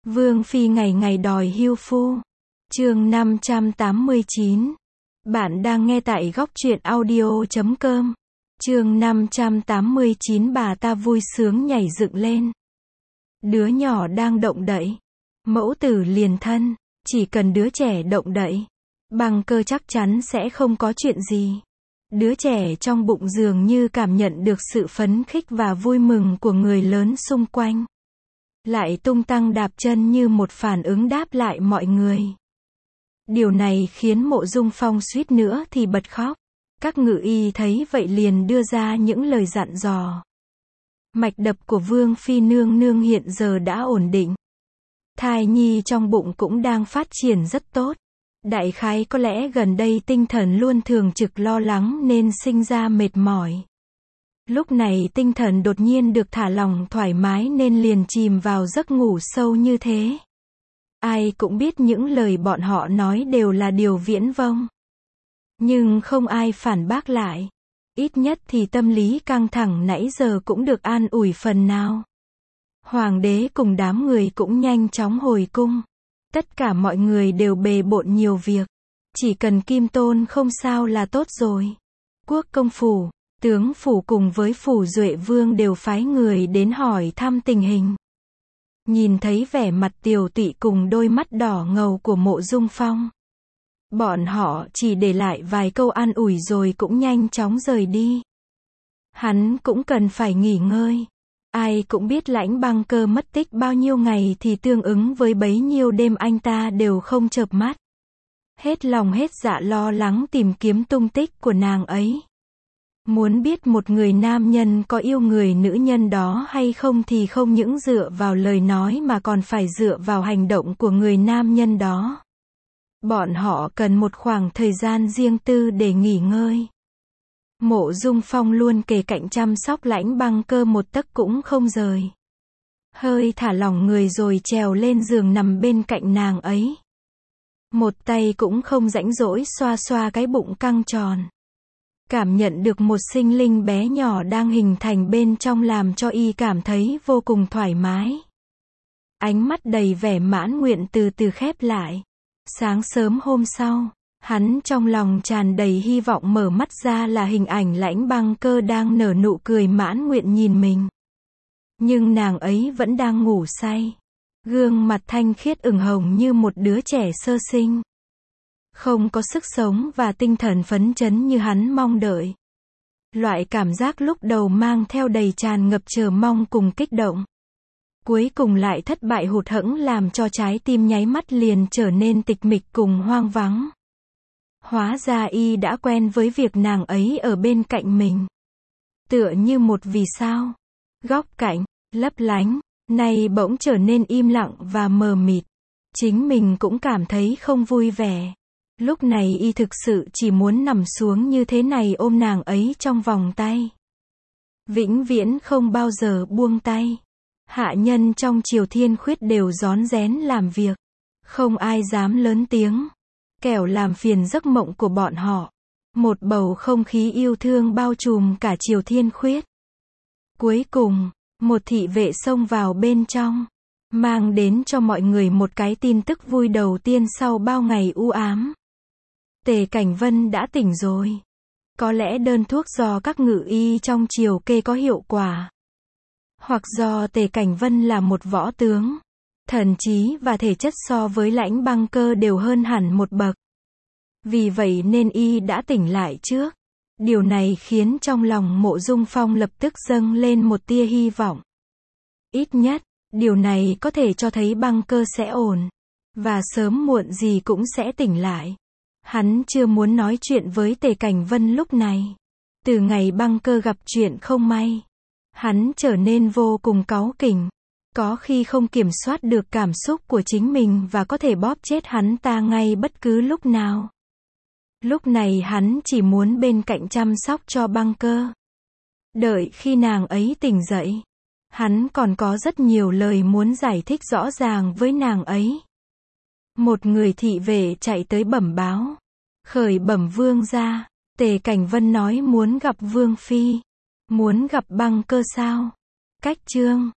Vương phi ngày ngày đòi hưu phu. Chương 589. Bạn đang nghe tại góc truyện audio.com. Chương 589 bà ta vui sướng nhảy dựng lên. Đứa nhỏ đang động đậy. Mẫu tử liền thân, chỉ cần đứa trẻ động đậy, Băng Cơ chắc chắn sẽ không có chuyện gì. Đứa trẻ trong bụng dường như cảm nhận được sự phấn khích và vui mừng của người lớn xung quanh. Lại tung tăng đạp chân như một phản ứng đáp lại mọi người. Điều này khiến Mộ Dung Phong suýt nữa thì bật khóc. Các ngự y thấy vậy liền đưa ra những lời dặn dò. Mạch đập của Vương phi nương nương hiện giờ đã ổn định. Thai nhi trong bụng cũng đang phát triển rất tốt. Đại khái có lẽ gần đây tinh thần luôn thường trực lo lắng nên sinh ra mệt mỏi. Lúc này tinh thần đột nhiên được thả lỏng thoải mái nên liền chìm vào giấc ngủ sâu như thế. Ai cũng biết những lời bọn họ nói đều là điều viễn vông. Nhưng không ai phản bác lại. Ít nhất thì tâm lý căng thẳng nãy giờ cũng được an ủi phần nào. Hoàng đế cùng đám người cũng nhanh chóng hồi cung. Tất cả mọi người đều bề bộn nhiều việc. Chỉ cần Kim Tôn không sao là tốt rồi. Quốc công phủ, tướng phủ cùng với phủ Duệ Vương đều phái người đến hỏi thăm tình hình. Nhìn thấy vẻ mặt tiều tụy cùng đôi mắt đỏ ngầu của Mộ Dung Phong, bọn họ chỉ để lại vài câu an ủi rồi cũng nhanh chóng rời đi. Hắn cũng cần phải nghỉ ngơi. Ai cũng biết Lãnh Băng Cơ mất tích bao nhiêu ngày thì tương ứng với bấy nhiêu đêm anh ta đều không chợp mắt. Hết lòng hết dạ lo lắng tìm kiếm tung tích của nàng ấy. Muốn biết một người nam nhân có yêu người nữ nhân đó hay không thì không những dựa vào lời nói mà còn phải dựa vào hành động của người nam nhân đó. Bọn họ cần một khoảng thời gian riêng tư để nghỉ ngơi. Mộ Dung Phong luôn kề cạnh chăm sóc Lãnh Băng Cơ một tấc cũng không rời. Hơi thả lỏng người rồi trèo lên giường nằm bên cạnh nàng ấy. Một tay cũng không rãnh rỗi xoa xoa cái bụng căng tròn. Cảm nhận được một sinh linh bé nhỏ đang hình thành bên trong làm cho y cảm thấy vô cùng thoải mái. Ánh mắt đầy vẻ mãn nguyện từ từ khép lại. Sáng sớm hôm sau, hắn trong lòng tràn đầy hy vọng mở mắt ra là hình ảnh Lãnh Băng Cơ đang nở nụ cười mãn nguyện nhìn mình. Nhưng nàng ấy vẫn đang ngủ say. Gương mặt thanh khiết ửng hồng như một đứa trẻ sơ sinh. Không có sức sống và tinh thần phấn chấn như hắn mong đợi. Loại cảm giác lúc đầu mang theo đầy tràn ngập chờ mong cùng kích động. Cuối cùng lại thất bại hụt hẫng làm cho trái tim nháy mắt liền trở nên tịch mịch cùng hoang vắng. Hóa ra y đã quen với việc nàng ấy ở bên cạnh mình. Tựa như một vì sao. Góc cạnh, lấp lánh, nay bỗng trở nên im lặng và mờ mịt. Chính mình cũng cảm thấy không vui vẻ. Lúc này y thực sự chỉ muốn nằm xuống như thế này ôm nàng ấy trong vòng tay. Vĩnh viễn không bao giờ buông tay. Hạ nhân trong Triều Thiên Khuyết đều rón rén làm việc. Không ai dám lớn tiếng, kẻo làm phiền giấc mộng của bọn họ. Một bầu không khí yêu thương bao trùm cả Triều Thiên Khuyết. Cuối cùng, một thị vệ xông vào bên trong, mang đến cho mọi người một cái tin tức vui đầu tiên sau bao ngày u ám. Tề Cảnh Vân đã tỉnh rồi. Có lẽ đơn thuốc do các ngự y trong triều kê có hiệu quả. Hoặc do Tề Cảnh Vân là một võ tướng. Thần trí và thể chất so với Lãnh Băng Cơ đều hơn hẳn một bậc. Vì vậy nên y đã tỉnh lại trước. Điều này khiến trong lòng Mộ Dung Phong lập tức dâng lên một tia hy vọng. Ít nhất, điều này có thể cho thấy Băng Cơ sẽ ổn. Và sớm muộn gì cũng sẽ tỉnh lại. Hắn chưa muốn nói chuyện với Tề Cảnh Vân lúc này. Từ ngày Băng Cơ gặp chuyện không may, hắn trở nên vô cùng cáu kỉnh. Có khi không kiểm soát được cảm xúc của chính mình và có thể bóp chết hắn ta ngay bất cứ lúc nào. Lúc này hắn chỉ muốn bên cạnh chăm sóc cho Băng Cơ. Đợi khi nàng ấy tỉnh dậy, hắn còn có rất nhiều lời muốn giải thích rõ ràng với nàng ấy. Một người thị vệ chạy tới bẩm báo. Khởi bẩm vương gia, Tề Cảnh Vân nói muốn gặp Vương phi. Muốn gặp Băng Cơ sao? Cách chương